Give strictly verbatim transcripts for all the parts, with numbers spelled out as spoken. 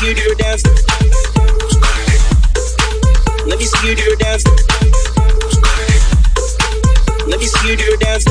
see you do your dance. Let me see you do your dance. Let me see you do your dance.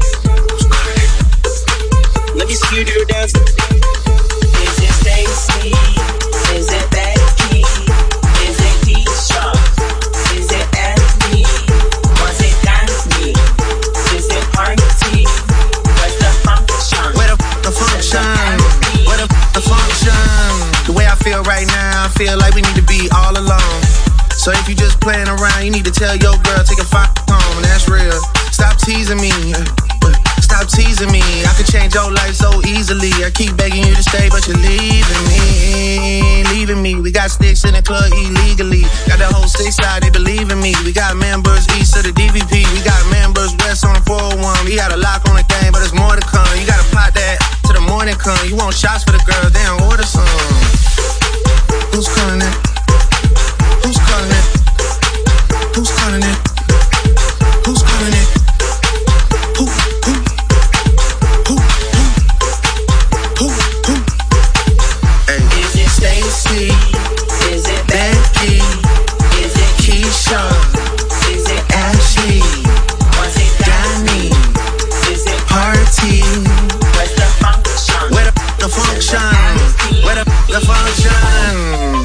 Let me see you do your dance. Is it Stacy? Is it Becky? Is it Keisha? Is it Anthony? Was it Daphne? Is it Party? Where's the function? Where the f- the function? Where the f- the function? The way I feel right now, I feel like we need to be all alone. So if you just playing around, you need to tell your girl, take a f- home, and that's real. Stop teasing me. Stop teasing me. I could change your life so easily. I keep begging you to stay, but you're leaving me. Leaving me. We got sticks in the club illegally. Got the whole six side, they believe in me. We got members east of the D V P. We got members west on the four oh one. We got a lock on the game, but there's more to come. You gotta pot that till the morning come. You want shots for the girls, then order some. Who's calling it? Who's calling it? Who's calling it? Who's calling it? Who, who, who, who, who, who? Hey. Is it Stacy? Is it Becky? Is it Keisha? Is it Ashley? Was it Danny? Is it Party? Where's the function? Where the the function? Where the the function?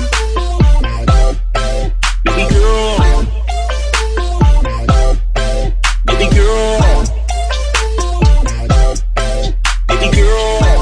Baby girl. Baby girl. Baby girl.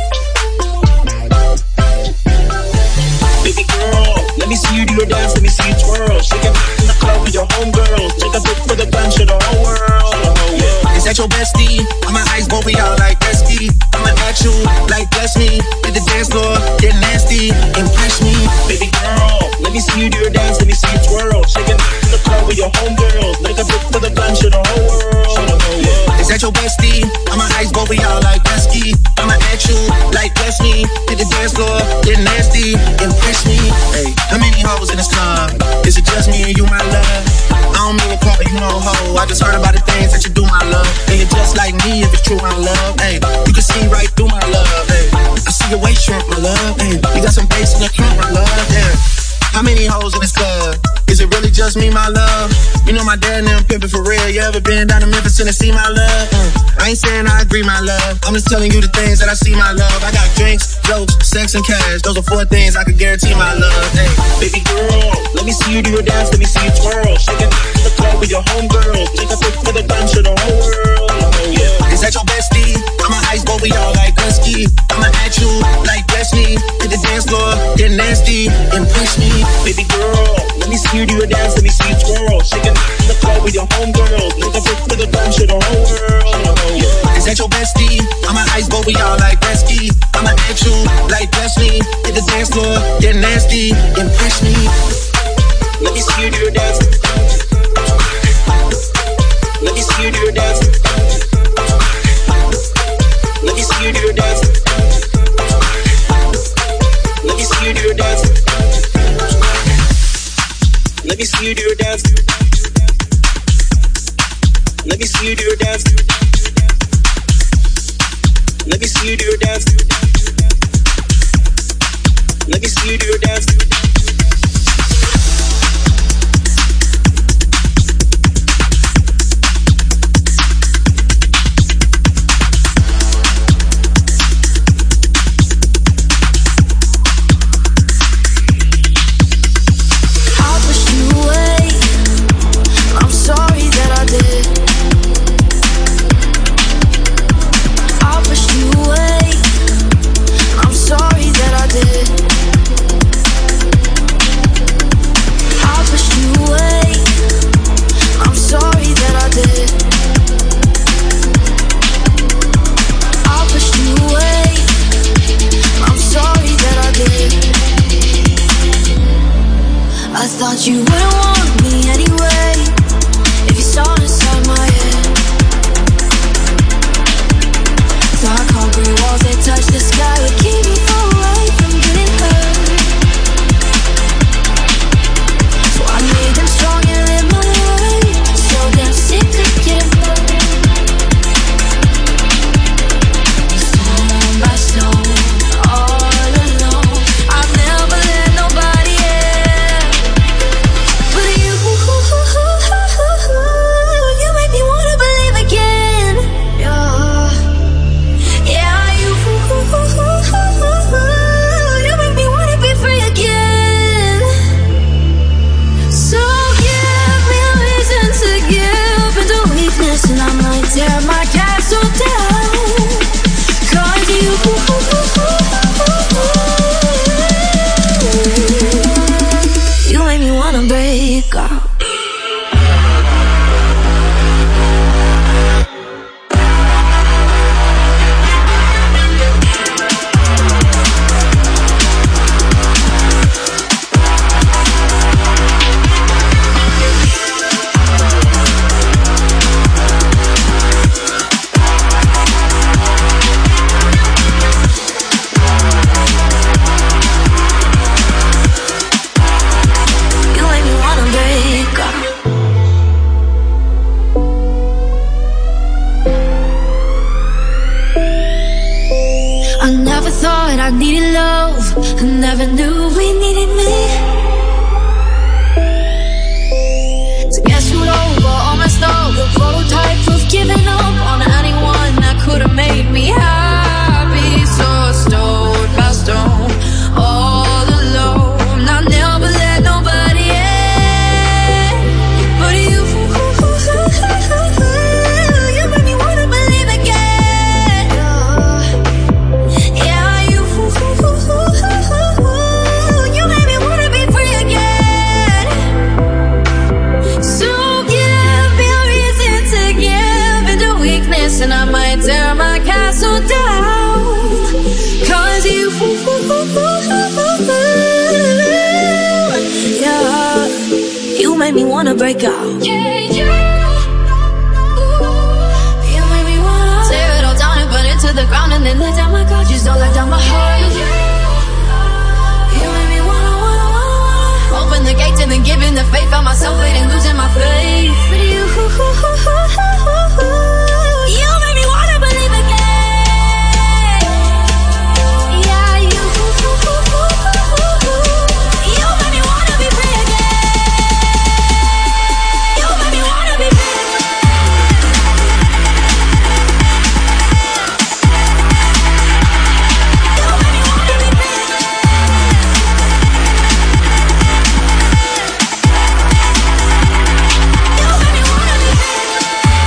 Baby girl. Let me see you do your dance, let me see you twirl. Shake it in the club with your homegirls. Take a pic for the gun, show the whole world. Is that your bestie? I'ma ice both of y'all like Esky. I'ma at you like bless me. Hit the dance floor, get nasty, impress me. Baby girl, let me see you do your dance, let me see you twirl. Shake it in the club with your homegirls. Take a pic for the gun, show the whole world. Is that your bestie? I'ma ice both of y'all like Esky. I'ma at you like bless me. Hit the dance floor, get nasty, impress me. Hey, how many hoes in this club? Is it just me and you, my love? I don't mean to call you no hoe. I just heard about the things that you do, my love. And you're just like me if it's true, my love. Hey, you can see right through my love. Hey, I see your waist shrink, my love. Hey, you got some bass in the trunk, my love. Yeah. How many hoes in this club? Is it really just me, my love? You know my dad and them pimpin' for real. You ever been down to Memphis, Tennessee, my love? Uh, I ain't saying I agree, my love. I'm just telling you the things that I see, my love. I got drinks, jokes, sex, and cash. Those are four things I could guarantee, my love. Hey, baby girl, let me see you do your dance, let me see you twirl. Shake it in the club with your homegirls. Take a pic for the gun, show the whole world. Yeah. Is that your bestie? I'ma ice both of y'all like Husky. I'ma at you like bless me. Hit the dance floor, get nasty, impress me. Baby girl, let me see you do your dance, let me see you twirl. Shake it in the club with your homegirls. Take a pic for the gun, show the whole world. Yeah. Is that your bestie? I'ma ice both of y'all like Husky. I'ma at you like bless me. Hit the dance floor, get nasty, impress me. Let me see you do your dance. Let me see you do your dance. Let me see you do your dance. Let me see you do your dance. Let me see you do your dance. Let me see you do your dance. Let me see you do your dance. Let me see you do your dance. Sorry that I did. needed love, I never knew we needed me. So guess who'd over all my stuff, the prototype of giving up on anyone that could have made me happy. So stone by stone, all alone, I never let nobody in but you. You made me wanna believe again. Yeah, you. You made me wanna be free again. So give me a reason to give into weakness, and I might tear my castle down. Cause you, yeah, you made me wanna break out. Yeah, yeah. You made me wanna tear it all down and burn it to the ground, and then let down my guard. You stole like down my heart. You made me wanna, wanna, wanna open the gates and then giving the faith on myself and losing my faith. But you, you made me wanna believe again. Yeah, you, you made me wanna be free again. You made me wanna be free again. You made me wanna be free again. You made me wanna be free again.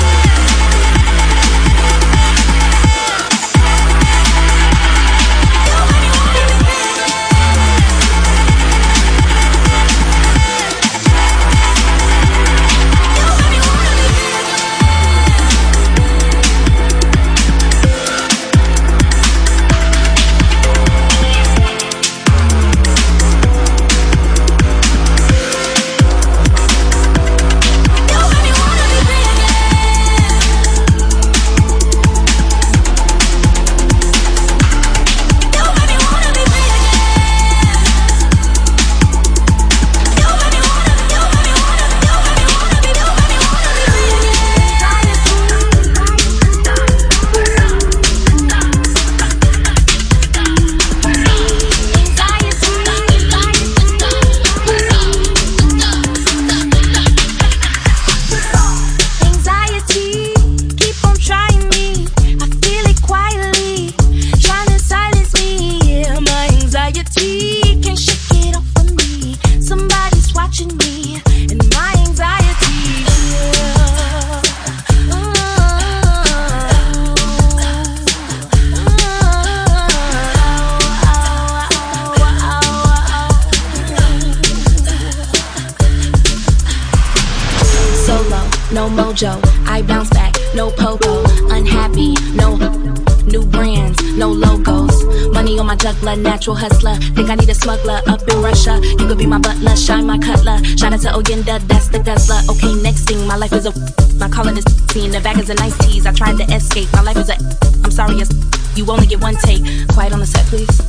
I bounce back, no popo. Unhappy, no new brands, no logos. Money on my juggler, natural hustler. Think I need a smuggler up in Russia. You could be my butler, shine my cutler. Shout out to Ogenda, that's the guzzler. Okay, next thing, my life is a my calling is scene. The bag is a nice tease. I tried to escape. My life is a I'm sorry, it's you only get one take. Quiet on the set, please.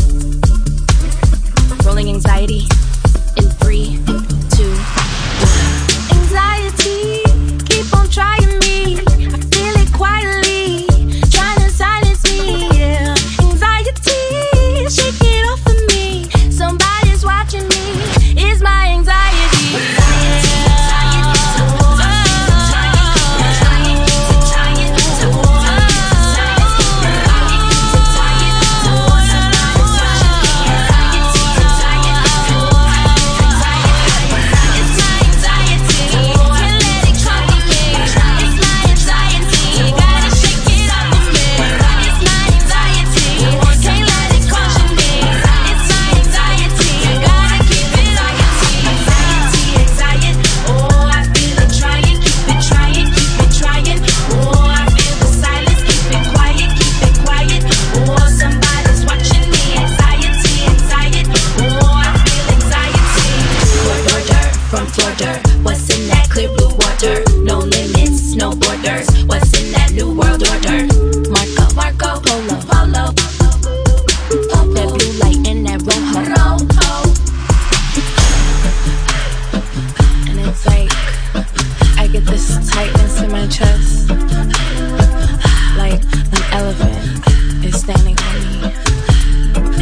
Rolling anxiety in three, two, one. Anxiety, keep on trying me. I feel it quietly, trying to silence me. Yeah. Anxiety, shake it off of me. Somebody's watching me. It's my anxiety. What's in that clear blue water? No limits, no borders. What's in that new world order? Marco, Marco, Polo, Polo, Polo. That blue light in that rojo, rojo. And it's like I get this tightness in my chest, like an elephant is standing on me.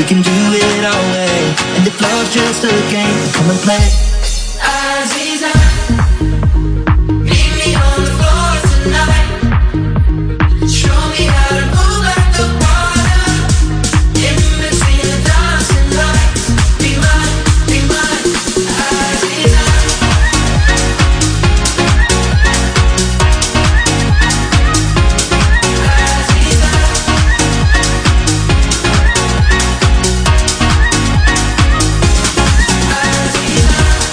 We can do it our way, and if love's just a game, come and play. Aziza, meet me on the floor tonight. Show me how to move like the water in between the dancing lights. Be mine, be mine, Aziza. Aziza.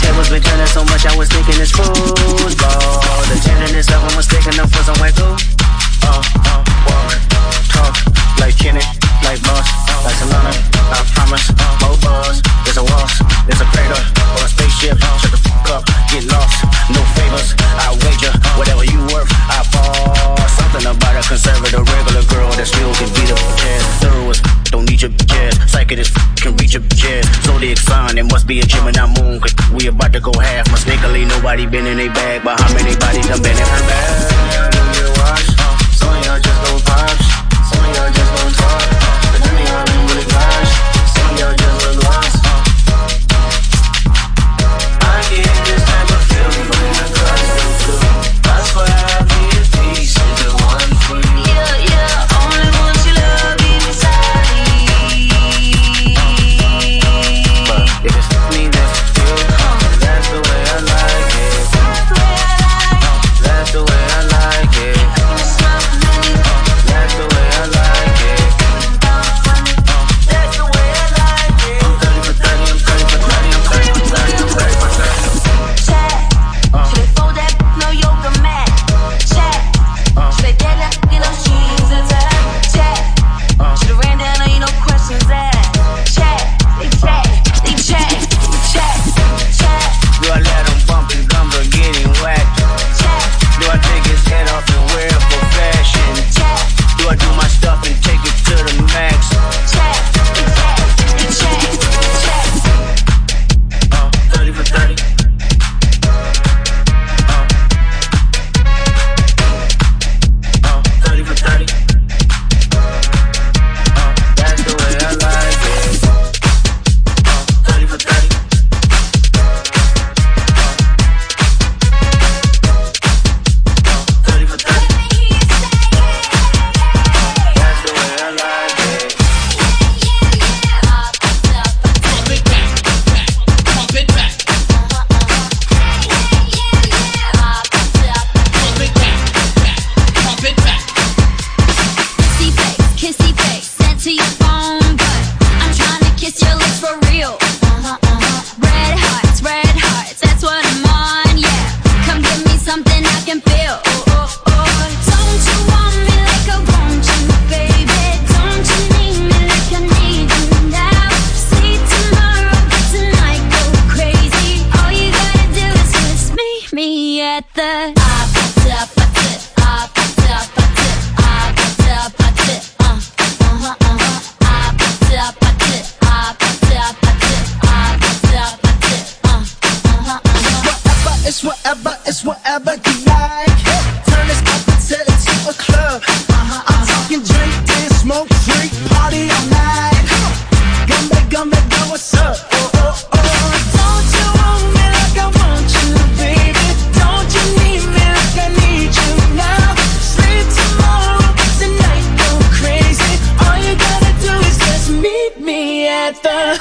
tables been turning so much, I was thinking it's football. The tenderness of them was taking them for some white glue. Uh, uh, Warren, talk like Kenny, like Boss, like Solana. I promise, more buzz. There's a waltz, there's a crater, or a spaceship. Shut the fuck up, get lost. No favors, I wager. Whatever you worth, I fall. Something about a conservative regular girl that still can beat up jazz. Thorough as don't need your jazz. Psychic as can reach your jazz. Zodiac sign, it must be a Gemini moon. Cause we about to go half. Mistakenly, nobody been in a bag. But how many bodies done been in her bag? I know you watch. Some of y'all just gon' pops. Some of y'all just gon' talk. But none of y'all ain't really flash. Some of y'all just look lost. I get this type of feeling when I cross them through. That's why I be a piece of the one for you. Yeah, yeah, only want your love inside me. But if it's me, that's you. That's the way I like it. That's the way I like it. That's the way I like it. That's the way I like it. I'm thirty for thirty, I'm thirty for thirty, I'm thirty for thirty, I'm thirty for thirty. Check. Should they fold that no yoga mat? Check. Should they get that in those jeans attack? Check. Should have ran down, ain't no questions asked. Check. They check. They check. Check. Check. Do I let him bump his gums or get him whacked? Check. Do I take his head off and wear it for fashion? Check. Do I do my stuff and take it to the max? Check. They check. They check. Check. Uh, thirty for thirty. Uh, uh, thirty for thirty. Uh, that's the way I like it. Uh, thirty for thirty. thirty for thirty. That's the way I like it. Pump it back, pump it back. Pump it back, pump it back. Kissy face, kissy face, sent to your phone, but I'm trying to kiss your lips for real. Uh-huh, uh-huh. Red hearts, red hearts, that's what I'm on, yeah. Come give me something I can feel. Oh, oh, oh. Don't you want me like I want you, baby? Don't you need me like I need you now? See tomorrow, but tonight go crazy. All you gotta do is just meet me at the It's whatever, it's whatever you like. Turn this up until it's to a club. I'm talking drink, dance, smoke, freak, party all night. Gumbe, gumbe, go, what's up? Oh, oh, oh. Don't you want me like I want you, baby? Don't you need me like I need you now? Sleep tomorrow, but tonight go crazy. All you gotta do is just meet me at the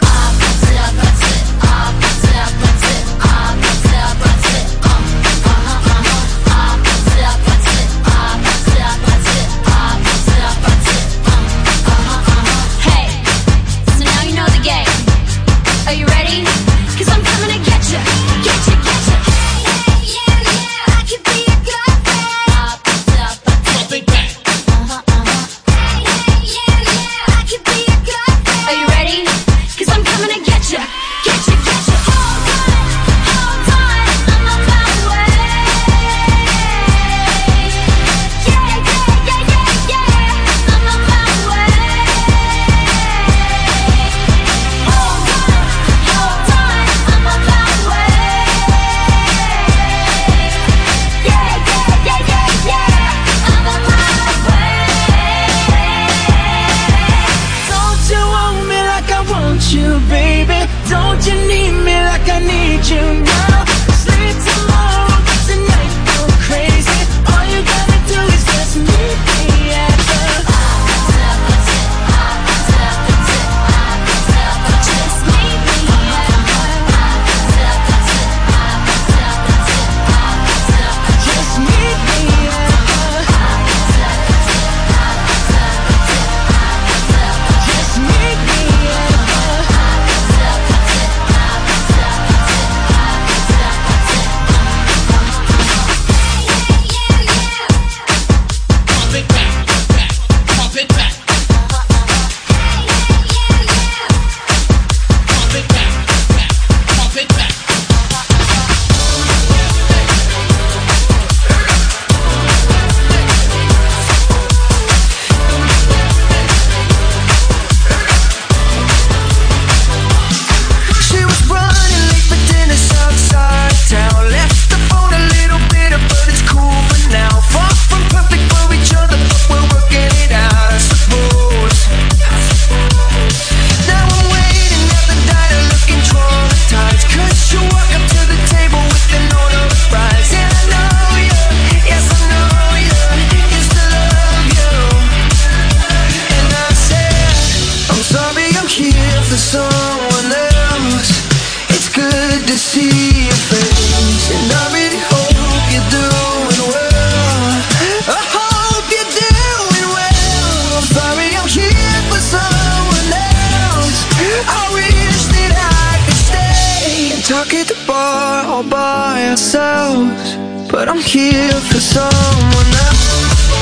bar all by ourselves, but I'm here for someone else.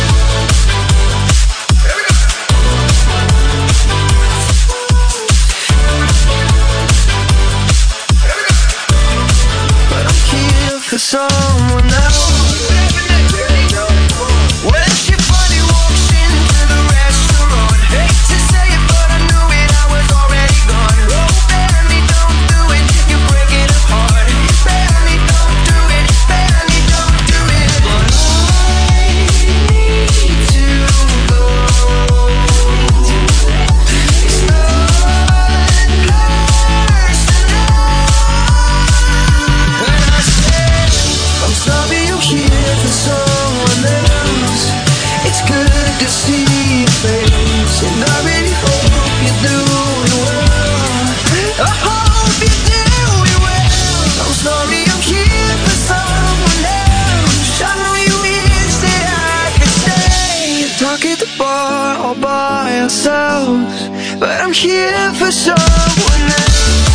But I'm here for someone else. When she finally walks into the restaurant, hate to say it, but I knew it, I was already gone. Oh, Benny, don't do it, you're breaking it apart. Benny, don't do it, Benny, don't do it. But I need to go. It's not personal. When I said, I'm sorry, I'm here for someone else. It's good to see your face, and I really hope you're doing well. I hope you're doing well. I'm sorry, I'm here for someone else. I know you wish that I could stay, talk at the bar all by ourselves, but I'm here for someone else.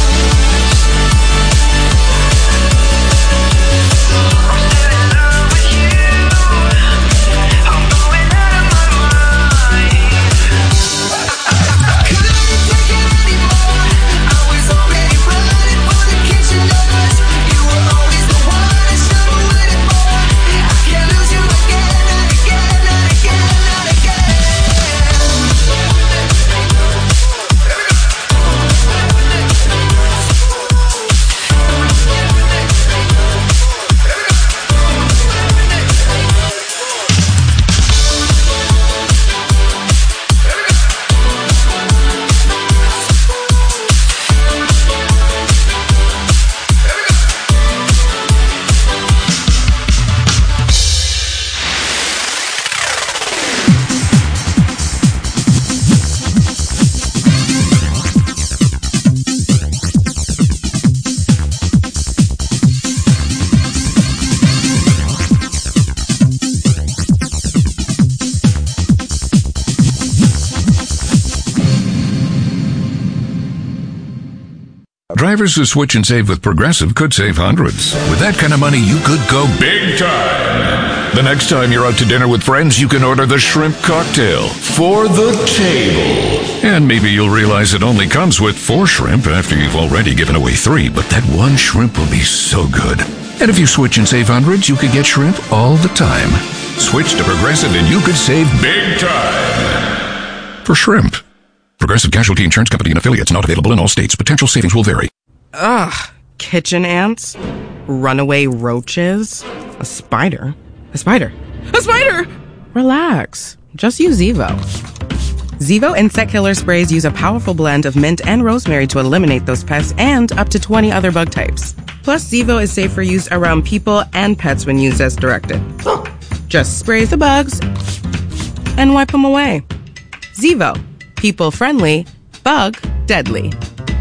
Drivers who switch and save with Progressive could save hundreds. With that kind of money, you could go big time. The next time you're out to dinner with friends, you can order the shrimp cocktail for the table. And maybe you'll realize it only comes with four shrimp after you've already given away three, but that one shrimp will be so good. And if you switch and save hundreds, you could get shrimp all the time. Switch to Progressive and you could save big time. For shrimp. Progressive Casualty Insurance Company and affiliates, not available in all states. Potential savings will vary. Ugh. Kitchen ants? Runaway roaches? A spider? A spider? A spider! Relax. Just use Zevo. Zevo insect killer sprays use a powerful blend of mint and rosemary to eliminate those pests and up to twenty other bug types. Plus, Zevo is safe for use around people and pets when used as directed. Just spray the bugs and wipe them away. Zevo. People friendly, bug deadly.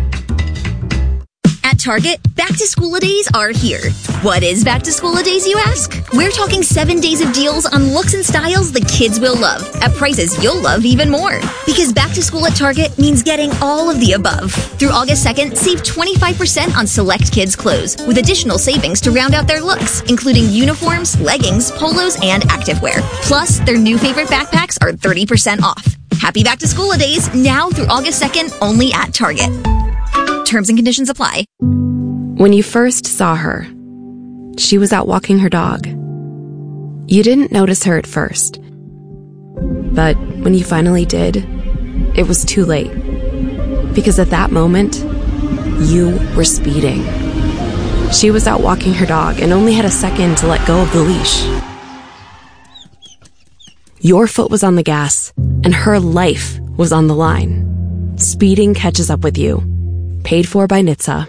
At Target, back-to-school-a-days are here. What is back-to-school-a-days, you ask? We're talking seven days of deals on looks and styles the kids will love, at prices you'll love even more. Because back-to-school at Target means getting all of the above. Through August second, save twenty-five percent on select kids' clothes, with additional savings to round out their looks, including uniforms, leggings, polos, and activewear. Plus, their new favorite backpacks are thirty percent off. Happy back-to-school-a-days, now through August second, only at Target. Terms and conditions apply. When you first saw her, she was out walking her dog. You didn't notice her at first. But when you finally did, it was too late. Because at that moment, you were speeding. She was out walking her dog and only had a second to let go of the leash. Your foot was on the gas, and her life was on the line. Speeding catches up with you. Paid for by N H T S A.